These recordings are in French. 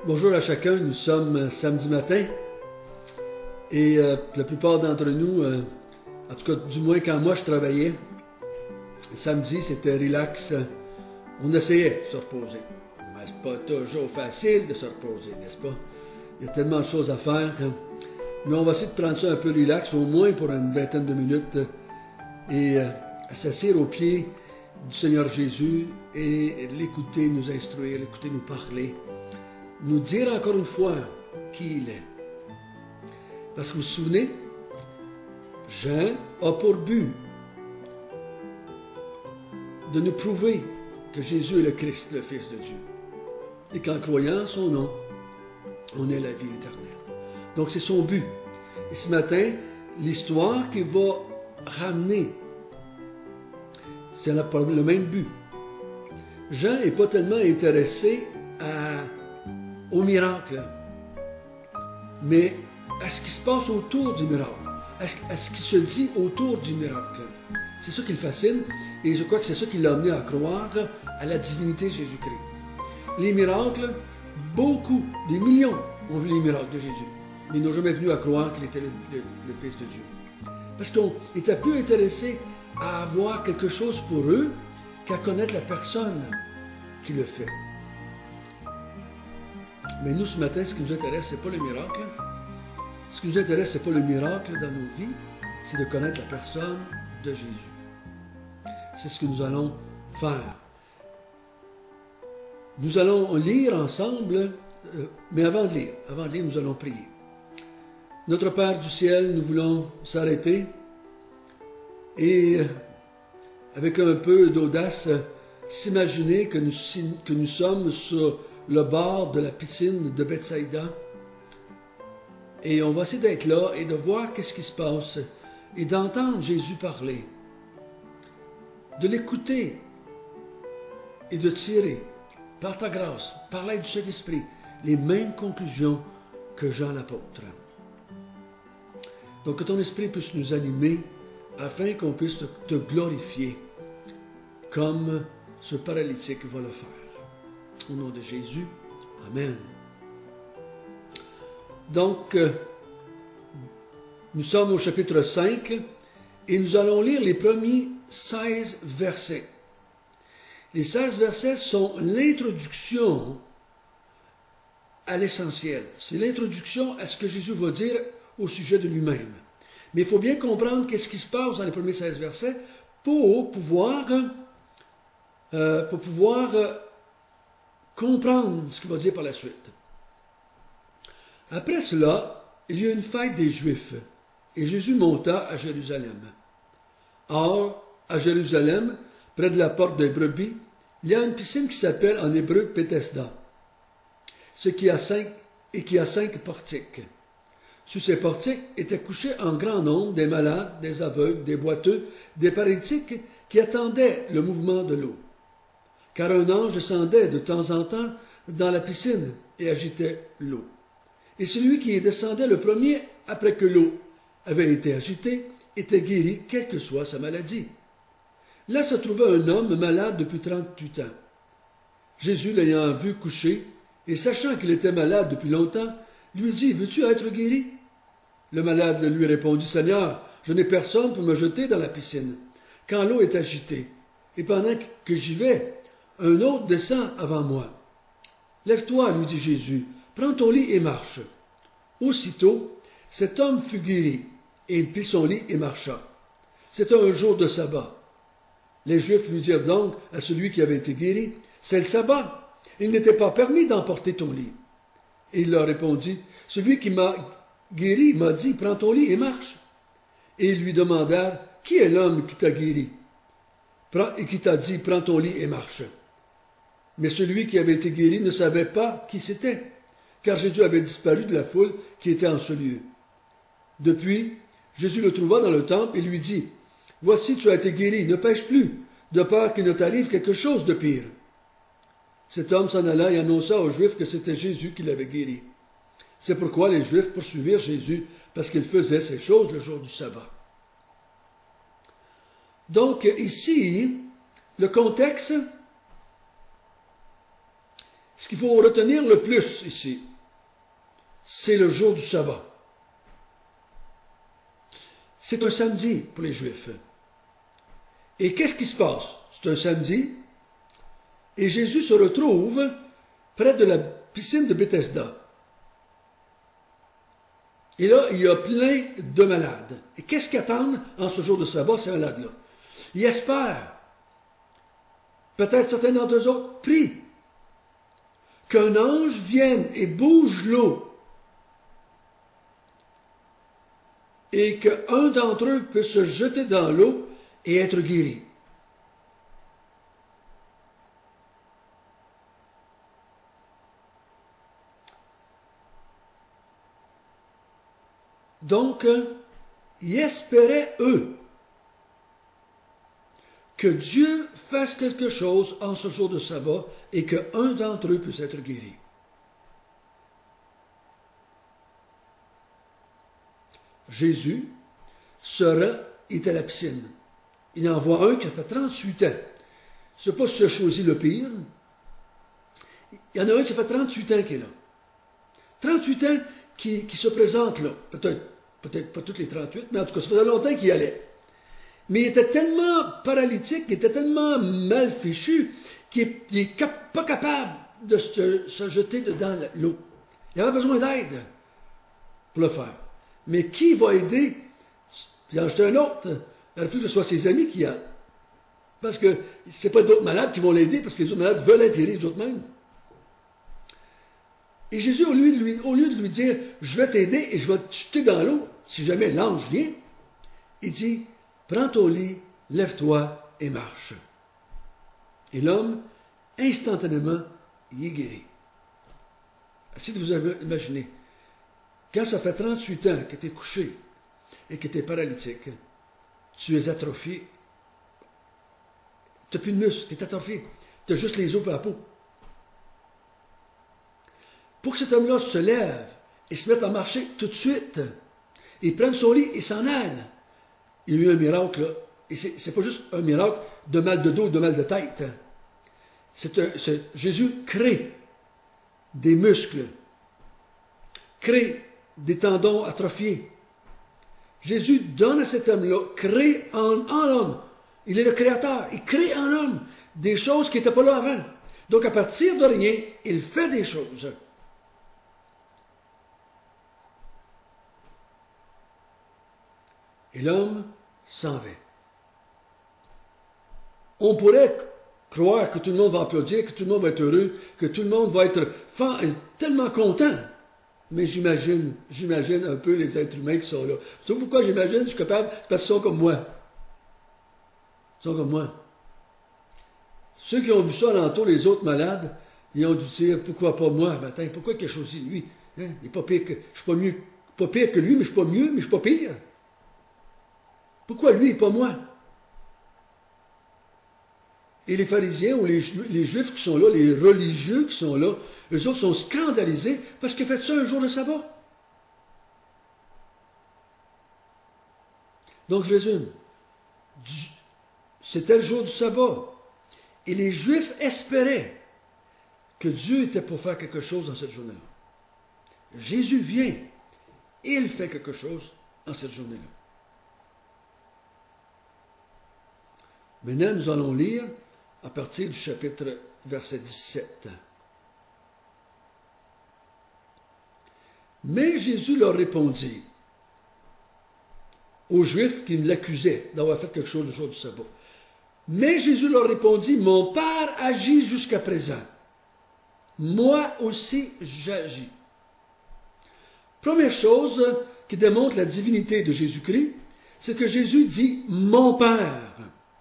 Bonjour à chacun, nous sommes samedi matin et la plupart d'entre nous, en tout cas du moins quand moi je travaillais, samedi c'était relax, on essayait de se reposer. Mais c'est pas toujours facile de se reposer, n'est-ce pas? Il y a tellement de choses à faire, mais on va essayer de prendre ça un peu relax, au moins pour une vingtaine de minutes, et s'asseoir aux pieds du Seigneur Jésus et l'écouter nous instruire, l'écouter nous parler. Nous dire encore une fois qui il est. Parce que vous vous souvenez, Jean a pour but de nous prouver que Jésus est le Christ, le Fils de Dieu. Et qu'en croyant son nom, on a la vie éternelle. Donc c'est son but. Et ce matin, l'histoire qui va ramener, c'est le même but. Jean n'est pas tellement intéressé au miracle, mais à ce qui se passe autour du miracle, à ce qui se dit autour du miracle. C'est ça qui le fascine, et je crois que c'est ça qui l'a amené à croire à la divinité de Jésus-Christ. Les miracles, beaucoup, des millions ont vu les miracles de Jésus, mais ils n'ont jamais venu à croire qu'il était le Fils de Dieu. Parce qu'on était plus intéressé à avoir quelque chose pour eux qu'à connaître la personne qui le fait. Mais nous, ce matin, ce qui nous intéresse, ce n'est pas le miracle. Ce qui nous intéresse, ce n'est pas le miracle dans nos vies, c'est de connaître la personne de Jésus. C'est ce que nous allons faire. Nous allons lire ensemble, mais avant de lire, nous allons prier. Notre Père du ciel, nous voulons s'arrêter et, avec un peu d'audace, s'imaginer que nous sommes sur le bord de la piscine de Bethsaïda. Et on va essayer d'être là et de voir qu'est-ce qui se passe et d'entendre Jésus parler, de l'écouter et de tirer, par ta grâce, par l'aide du Saint-Esprit, les mêmes conclusions que Jean l'apôtre. Donc que ton Esprit puisse nous animer afin qu'on puisse te glorifier comme ce paralytique va le faire. Au nom de Jésus, Amen. Donc, nous sommes au chapitre 5 et nous allons lire les premiers 16 versets. Les 16 versets sont l'introduction à l'essentiel. C'est l'introduction à ce que Jésus va dire au sujet de lui-même. Mais il faut bien comprendre qu'est-ce qui se passe dans les premiers 16 versets pour pouvoir comprendre ce qu'il va dire par la suite. Après cela, il y eut une fête des Juifs, et Jésus monta à Jérusalem. Or, à Jérusalem, près de la porte des brebis, il y a une piscine qui s'appelle en hébreu Bethesda, qui a 5 portiques. Sur ces portiques étaient couchés en grand nombre des malades, des aveugles, des boiteux, des paralytiques qui attendaient le mouvement de l'eau. Car un ange descendait de temps en temps dans la piscine et agitait l'eau. Et celui qui descendait le premier, après que l'eau avait été agitée, était guéri, quelle que soit sa maladie. Là se trouvait un homme malade depuis 38 ans. Jésus, l'ayant vu coucher, et sachant qu'il était malade depuis longtemps, lui dit, « Veux-tu être guéri ?» Le malade lui répondit, « Seigneur, je n'ai personne pour me jeter dans la piscine, quand l'eau est agitée, et pendant que j'y vais, un autre descend avant moi. »« Lève-toi, lui dit Jésus, prends ton lit et marche. » Aussitôt, cet homme fut guéri, et il prit son lit et marcha. C'était un jour de sabbat. Les Juifs lui dirent donc à celui qui avait été guéri, « C'est le sabbat, il n'était pas permis d'emporter ton lit. » Et il leur répondit, « Celui qui m'a guéri m'a dit, prends ton lit et marche. » Et ils lui demandèrent, « Qui est l'homme qui t'a guéri et qui t'a dit, prends ton lit et marche ?» Mais celui qui avait été guéri ne savait pas qui c'était, car Jésus avait disparu de la foule qui était en ce lieu. Depuis, Jésus le trouva dans le temple et lui dit, « Voici, tu as été guéri, ne pêche plus, de peur qu'il ne t'arrive quelque chose de pire. » Cet homme s'en alla et annonça aux Juifs que c'était Jésus qui l'avait guéri. C'est pourquoi les Juifs poursuivirent Jésus, parce qu'il faisait ces choses le jour du sabbat. Donc ici, le contexte, ce qu'il faut retenir le plus ici, c'est le jour du sabbat. C'est un samedi pour les Juifs. Et qu'est-ce qui se passe? C'est un samedi, et Jésus se retrouve près de la piscine de Bethesda. Et là, il y a plein de malades. Et qu'est-ce qu'ils attendent en ce jour de sabbat, ces malades-là? Ils espèrent, peut-être certains d'entre eux autres, prient, qu'un ange vienne et bouge l'eau, et qu'un d'entre eux peut se jeter dans l'eau et être guéri. Donc, ils espéraient, eux, que Dieu fasse quelque chose en ce jour de sabbat et qu'un d'entre eux puisse être guéri. Jésus est à la piscine. Il en voit un qui a fait 38 ans. Je ne sais pas si tu as choisi le pire. Il y en a un qui a fait 38 ans qui est là. 38 ans qui se présente là. Peut-être pas toutes les 38, mais en tout cas, ça faisait longtemps qu'il y allait. Mais il était tellement paralytique, il était tellement mal fichu, qu'il n'est pas capable de se jeter dedans l'eau. Il avait besoin d'aide pour le faire. Mais qui va aider? Puis en jeter un autre. Il faut que ce soit ses amis qui aident. Parce que ce n'est pas d'autres malades qui vont l'aider, parce que les autres malades veulent être guéris d'eux-mêmes. Et Jésus, au lieu de lui dire, je vais t'aider et je vais te jeter dans l'eau, si jamais l'ange vient, il dit, prends ton lit, lève-toi et marche. Et l'homme, instantanément, il est guéri. Essayez de vous imaginer, quand ça fait 38 ans que tu es couché et que tu es paralytique, tu es atrophié, tu n'as plus de muscles, tu es atrophié, tu as juste les os et la peau. Pour que cet homme-là se lève et se mette à marcher tout de suite, et prenne son lit et s'en aille, il y a eu un miracle, là. Et ce n'est pas juste un miracle de mal de dos, de mal de tête. Jésus crée des muscles, crée des tendons atrophiés. Jésus donne à cet homme-là, crée en l'homme. Il est le créateur. Il crée en l'homme des choses qui n'étaient pas là avant. Donc à partir de rien, il fait des choses. Et l'homme s'en va. On pourrait croire que tout le monde va applaudir, que tout le monde va être heureux, que tout le monde va être tellement content. Mais j'imagine un peu les êtres humains qui sont là. Vous savez pourquoi j'imagine? Je suis capable, parce qu'ils sont comme moi. Ils sont comme moi. Ceux qui ont vu ça alentour, les autres malades, ils ont dû dire, pourquoi pas moi? Ben, attends, pourquoi il a choisi lui? Hein? Il n'est pas pire que, je suis pas pire que lui, mais je ne suis pas mieux, mais je ne suis pas pire. Pourquoi lui et pas moi? Et les pharisiens ou les juifs qui sont là, les religieux qui sont là, eux autres sont scandalisés parce qu'il a fait ça un jour de sabbat. Donc je résume. C'était le jour du sabbat. Et les Juifs espéraient que Dieu était pour faire quelque chose dans cette journée-là. Jésus vient. Il fait quelque chose dans cette journée-là. Maintenant, nous allons lire à partir du chapitre verset 17. Mais Jésus leur répondit aux Juifs qui l'accusaient d'avoir fait quelque chose le jour du sabbat. Mais Jésus leur répondit, mon Père agit jusqu'à présent. Moi aussi j'agis. Première chose qui démontre la divinité de Jésus-Christ, c'est que Jésus dit mon Père.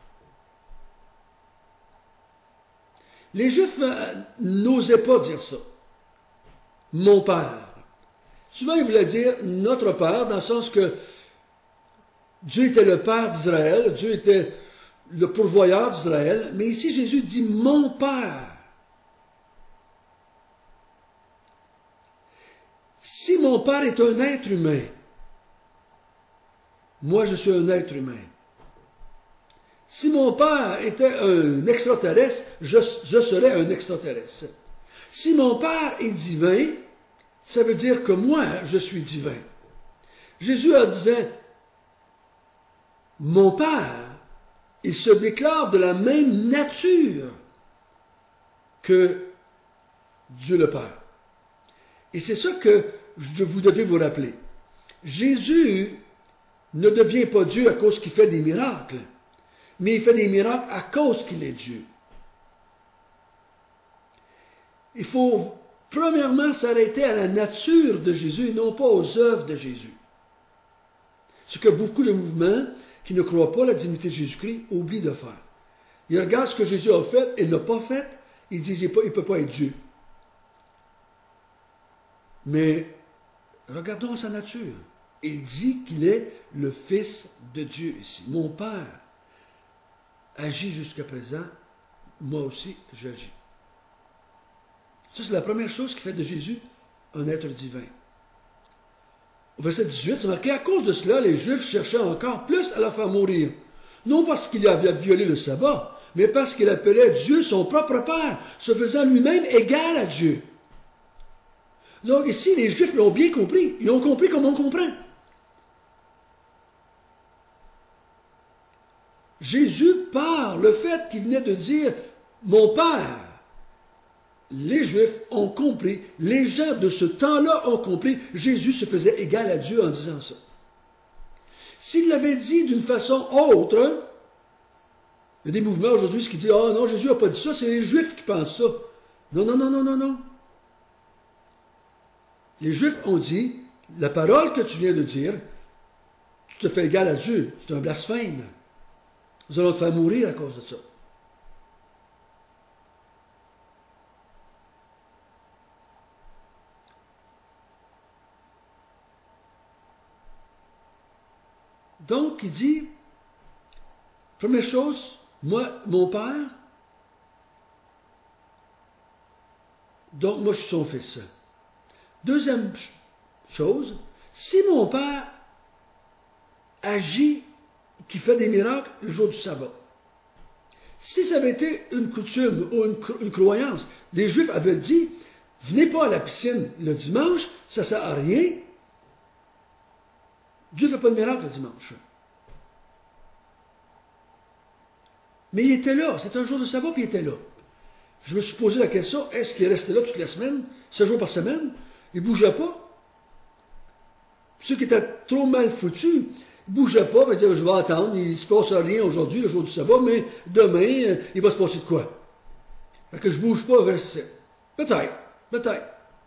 Les Juifs n'osaient pas dire ça. Mon Père. Souvent, ils voulaient dire notre Père, dans le sens que Dieu était le Père d'Israël, Dieu était le pourvoyeur d'Israël, mais ici, Jésus dit mon Père. Si mon Père est un être humain, moi je suis un être humain. Si mon Père était un extraterrestre, je serais un extraterrestre. Si mon Père est divin, ça veut dire que moi, je suis divin. Jésus a dit, mon Père, il se déclare de la même nature que Dieu le Père. Et c'est ça que vous devez vous rappeler. Jésus ne devient pas Dieu à cause qu'il fait des miracles, mais il fait des miracles à cause qu'il est Dieu. Il faut premièrement s'arrêter à la nature de Jésus et non pas aux œuvres de Jésus. Ce que beaucoup de mouvements qui ne croient pas la divinité de Jésus-Christ oublient de faire. Ils regardent ce que Jésus a fait et n'a pas fait, ils disent qu'il ne peut pas être Dieu. Mais regardons sa nature. Il dit qu'il est le Fils de Dieu ici. Mon Père agit jusqu'à présent, moi aussi j'agis. Ça, c'est la première chose qui fait de Jésus un être divin. Au verset 18, c'est marqué, à cause de cela, les Juifs cherchaient encore plus à la faire mourir. Non parce qu'il avait violé le sabbat, mais parce qu'il appelait Dieu son propre Père, se faisant lui-même égal à Dieu. Donc ici, les Juifs l'ont bien compris. Ils ont compris comme on comprend. Jésus, par le fait qu'il venait de dire « Mon Père », les Juifs ont compris, les gens de ce temps-là ont compris, Jésus se faisait égal à Dieu en disant ça. S'il l'avait dit d'une façon autre, il y a des mouvements aujourd'hui qui disent « Ah non, Jésus n'a pas dit ça, c'est les Juifs qui pensent ça. » Non, non, non, non, non, non. Les Juifs ont dit, la parole que tu viens de dire, tu te fais égal à Dieu, c'est un blasphème. Nous allons te faire mourir à cause de ça. Donc, il dit, première chose, moi, mon Père, donc moi je suis son fils. Deuxième chose, si mon Père agit, qui fait des miracles le jour du sabbat, si ça avait été une coutume ou une croyance, les Juifs avaient dit, venez pas à la piscine le dimanche, ça ne sert à rien. Dieu ne fait pas de miracle le dimanche. Mais il était là, c'était un jour de sabbat, puis il était là. Je me suis posé la question, est-ce qu'il est resté là toute la semaine, 7 jours par semaine? Il ne bougeait pas. Ceux qui étaient trop mal foutus, ils ne bougeaient pas, ils disaient, je vais attendre, il ne se passe rien aujourd'hui, le jour du sabbat, mais demain, il va se passer de quoi? Fait que je ne bouge pas, je reste ici. Peut-être, peut-être.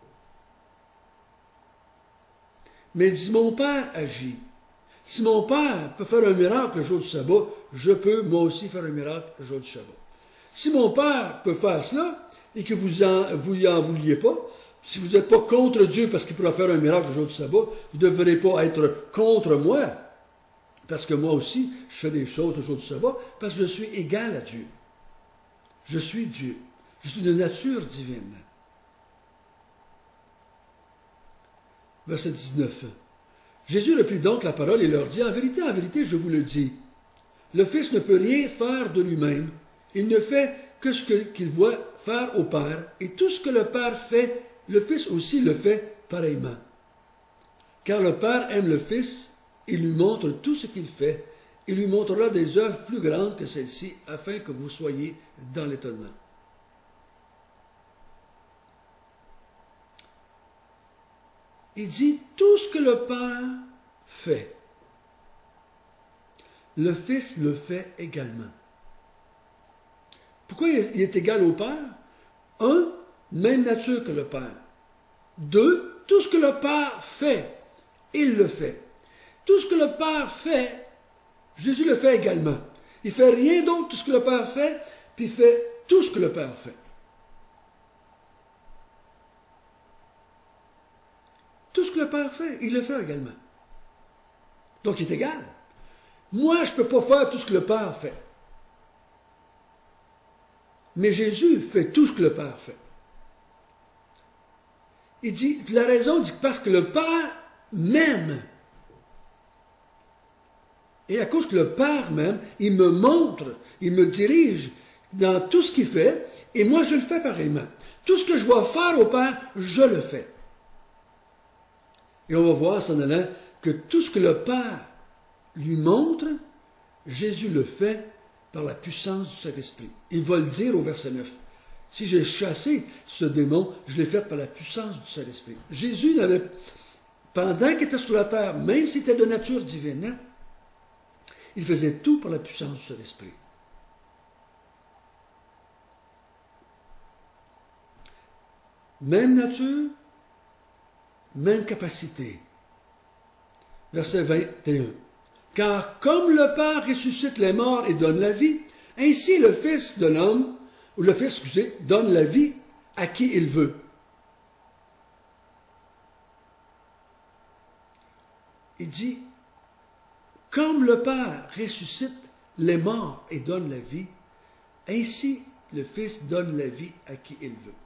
Mais il dit, mon Père agit. Si mon Père peut faire un miracle le jour du sabbat, je peux moi aussi faire un miracle le jour du sabbat. Si mon Père peut faire cela, et que vous y en vouliez pas, si vous n'êtes pas contre Dieu parce qu'il pourra faire un miracle le jour du sabbat, vous ne devrez pas être contre moi, parce que moi aussi, je fais des choses le jour du sabbat, parce que je suis égal à Dieu. Je suis Dieu. Je suis de nature divine. Verset 19. Jésus reprit donc la parole et leur dit, en vérité, je vous le dis, le Fils ne peut rien faire de lui-même. Il ne fait que ce qu'il voit faire au Père, et tout ce que le Père fait, le Fils aussi le fait pareillement. Car le Père aime le Fils, il lui montre tout ce qu'il fait, il lui montrera des œuvres plus grandes que celles-ci, afin que vous soyez dans l'étonnement. Il dit tout ce que le Père fait. Le Fils le fait également. Pourquoi il est égal au Père? Un, même nature que le Père. Deux, tout ce que le Père fait, il le fait. Tout ce que le Père fait, Jésus le fait également. Il ne fait rien d'autre que ce que le Père fait, puis il fait tout ce que le Père fait. Tout ce que le Père fait, il le fait également. Donc il est égal. Moi, je ne peux pas faire tout ce que le Père fait. Mais Jésus fait tout ce que le Père fait. Il dit, la raison, dit parce que le Père m'aime. Et à cause que le Père m'aime, il me montre, il me dirige dans tout ce qu'il fait, et moi je le fais pareillement. Tout ce que je vois faire au Père, je le fais. Et on va voir en s'en allant que tout ce que le Père lui montre, Jésus le fait par la puissance du Saint-Esprit. Il va le dire au verset 9. Si j'ai chassé ce démon, je l'ai fait par la puissance du Saint-Esprit. Jésus n'avait, pendant qu'il était sur la terre, même s'il était de nature divine, hein, il faisait tout par la puissance du Saint-Esprit. Même nature, même capacité. Verset 21. Car comme le Père ressuscite les morts et donne la vie, ainsi le Fils de l'homme, ou le Fils, donne la vie à qui il veut. Il dit, comme le Père ressuscite les morts et donne la vie, ainsi le Fils donne la vie à qui il veut.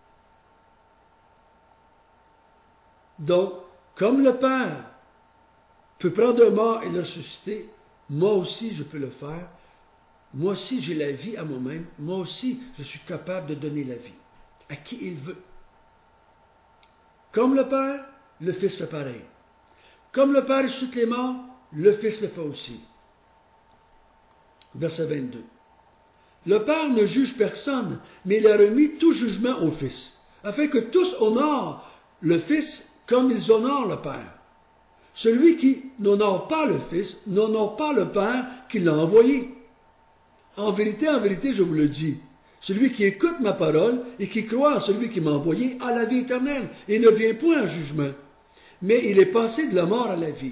Donc, comme le Père peut prendre un mort et le ressusciter, moi aussi je peux le faire. Moi aussi j'ai la vie à moi-même. Moi aussi je suis capable de donner la vie à qui il veut. Comme le Père, le Fils fait pareil. Comme le Père ressuscite les morts, le Fils le fait aussi. Verset 22. Le Père ne juge personne, mais il a remis tout jugement au Fils, afin que tous honorent le Fils comme ils honorent le Père. Celui qui n'honore pas le Fils n'honore pas le Père qui l'a envoyé. En vérité, je vous le dis, celui qui écoute ma parole et qui croit en celui qui m'a envoyé a la vie éternelle et ne vient point en jugement, mais il est passé de la mort à la vie.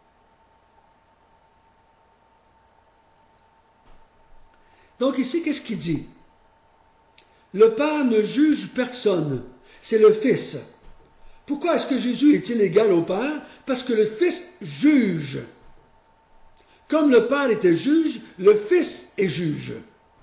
Donc ici, qu'est-ce qu'il dit? Le Père ne juge personne, c'est le Fils. Pourquoi est-ce que Jésus est-il égal au Père? Parce que le Fils juge. Comme le Père était juge, le Fils est juge.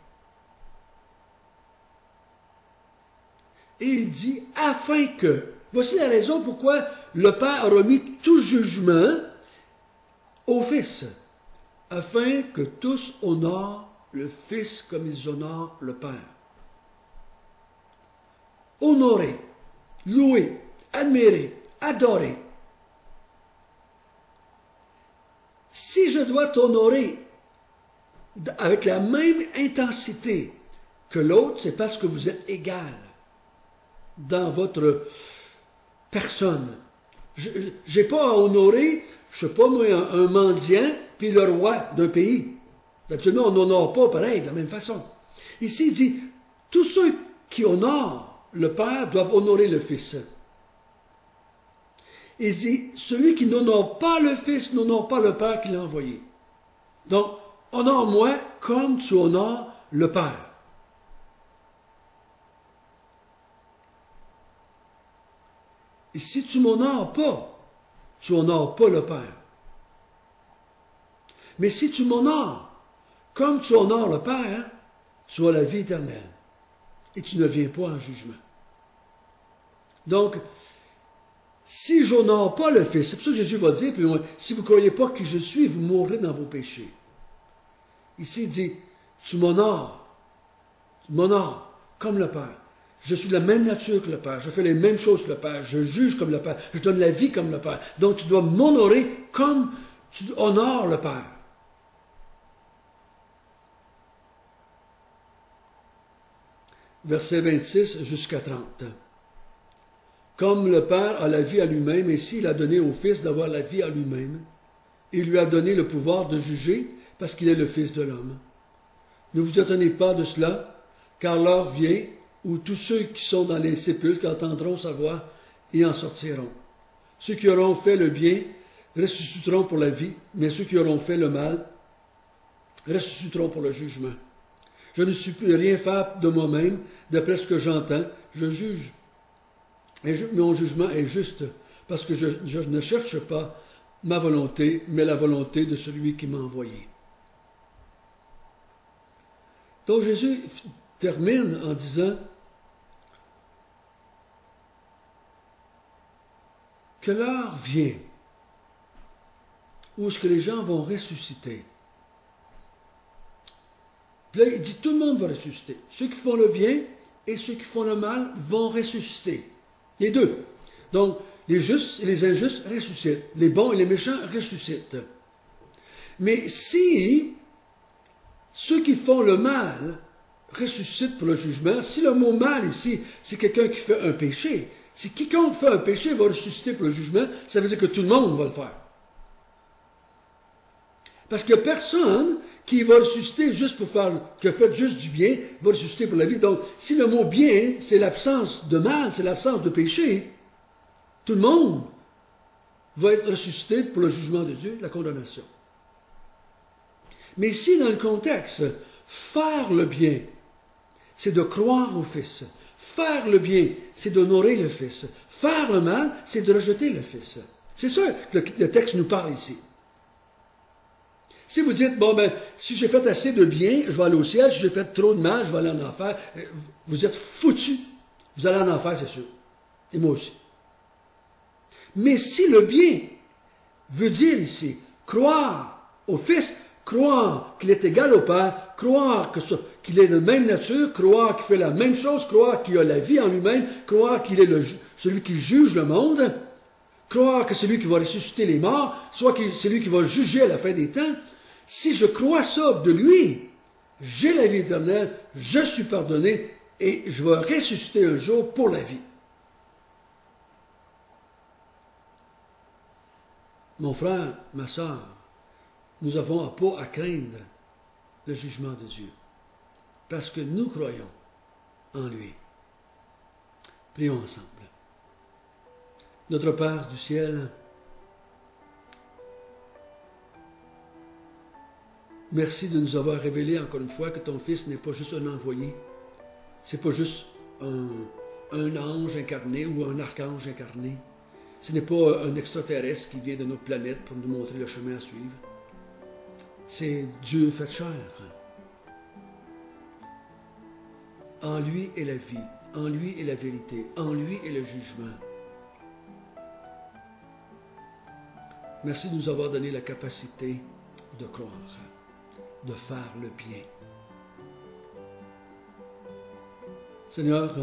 Et il dit, afin que, voici la raison pourquoi le Père a remis tout jugement au Fils, afin que tous honorent le Fils comme ils honorent le Père. Honorer, louer, admirer, adorer. Si je dois t'honorer avec la même intensité que l'autre, c'est parce que vous êtes égal dans votre personne. Je n'ai pas à honorer, je ne sais pas moi, un mendiant puis le roi d'un pays. Absolument, on n'honore pas pareil, de la même façon. Ici, il dit, tous ceux qui honorent le Père doivent honorer le Fils. Il dit, celui qui n'honore pas le Fils n'honore pas le Père qui l'a envoyé. Donc, honore-moi comme tu honores le Père. Et si tu ne m'honores pas, tu n'honores pas le Père. Mais si tu m'honores comme tu honores le Père, tu as la vie éternelle. Et tu ne viens pas en jugement. Donc, si je n'honore pas le Fils, c'est pour ça que Jésus va dire, puis si vous ne croyez pas qui je suis, vous mourrez dans vos péchés. Ici, il dit, tu m'honores comme le Père. Je suis de la même nature que le Père, je fais les mêmes choses que le Père, je juge comme le Père, je donne la vie comme le Père. Donc tu dois m'honorer comme tu honores le Père. Verset 26 jusqu'à 30. Comme le Père a la vie à lui-même, ainsi il a donné au Fils d'avoir la vie à lui-même. Il lui a donné le pouvoir de juger parce qu'il est le Fils de l'homme. Ne vous étonnez pas de cela, car l'heure vient où tous ceux qui sont dans les sépulcres entendront sa voix et en sortiront. Ceux qui auront fait le bien ressusciteront pour la vie, mais ceux qui auront fait le mal ressusciteront pour le jugement. Je ne suis plus rien faire de moi-même, d'après ce que j'entends, je juge. Et mon jugement est juste, parce que je ne cherche pas ma volonté, mais la volonté de celui qui m'a envoyé. Donc Jésus termine en disant que l'heure vient où est-ce que les gens vont ressusciter. Puis là, il dit, tout le monde va ressusciter. Ceux qui font le bien et ceux qui font le mal vont ressusciter. Les deux. Donc, les justes et les injustes ressuscitent. Les bons et les méchants ressuscitent. Mais si ceux qui font le mal ressuscitent pour le jugement, si le mot mal ici, c'est quelqu'un qui fait un péché, si quiconque fait un péché va ressusciter pour le jugement, ça veut dire que tout le monde va le faire. Parce qu'il n'y a personne qui va ressusciter juste pour faire, qui a fait juste du bien, va ressusciter pour la vie. Donc, si le mot bien, c'est l'absence de mal, c'est l'absence de péché, tout le monde va être ressuscité pour le jugement de Dieu, la condamnation. Mais ici, dans le contexte, faire le bien, c'est de croire au Fils. Faire le bien, c'est d'honorer le Fils. Faire le mal, c'est de rejeter le Fils. C'est ça que le texte nous parle ici. Si vous dites, bon, ben, si j'ai fait assez de bien, je vais aller au ciel. Si j'ai fait trop de mal, je vais aller en enfer. Vous êtes foutus. Vous allez en enfer, c'est sûr. Et moi aussi. Mais si le bien veut dire ici, croire au Fils, croire qu'il est égal au Père, croire qu'il est de même nature, croire qu'il fait la même chose, croire qu'il a la vie en lui-même, croire qu'il est celui qui juge le monde, croire que c'est lui qui va ressusciter les morts, soit que c'est lui qui va juger à la fin des temps. Si je crois ça de lui, j'ai la vie éternelle, je suis pardonné et je vais ressusciter un jour pour la vie. Mon frère, ma soeur, nous n'avons pas à craindre le jugement de Dieu, parce que nous croyons en lui. Prions ensemble. Notre Père du ciel, merci de nous avoir révélé encore une fois que ton Fils n'est pas juste un envoyé, c'est pas juste un ange incarné ou un archange incarné. Ce n'est pas un extraterrestre qui vient de notre planète pour nous montrer le chemin à suivre. C'est Dieu fait chair. En lui est la vie, en lui est la vérité, en lui est le jugement. Merci de nous avoir donné la capacité de croire, de faire le bien. Seigneur,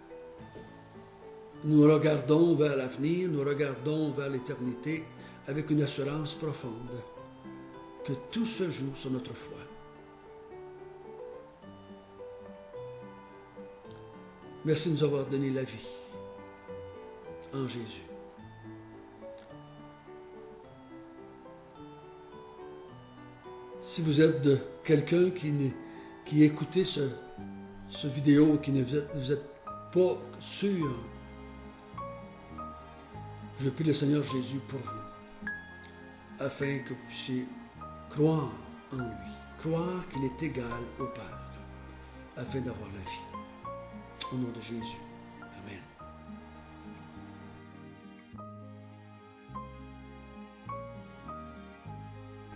nous regardons vers l'avenir, nous regardons vers l'éternité avec une assurance profonde que tout se joue sur notre foi. Merci de nous avoir donné la vie en Jésus. Si vous êtes de quelqu'un qui écoutait ce vidéo, qui vous êtes pas sûr, je prie le Seigneur Jésus pour vous, afin que vous puissiez croire en lui, croire qu'il est égal au Père, afin d'avoir la vie. Au nom de Jésus. Amen.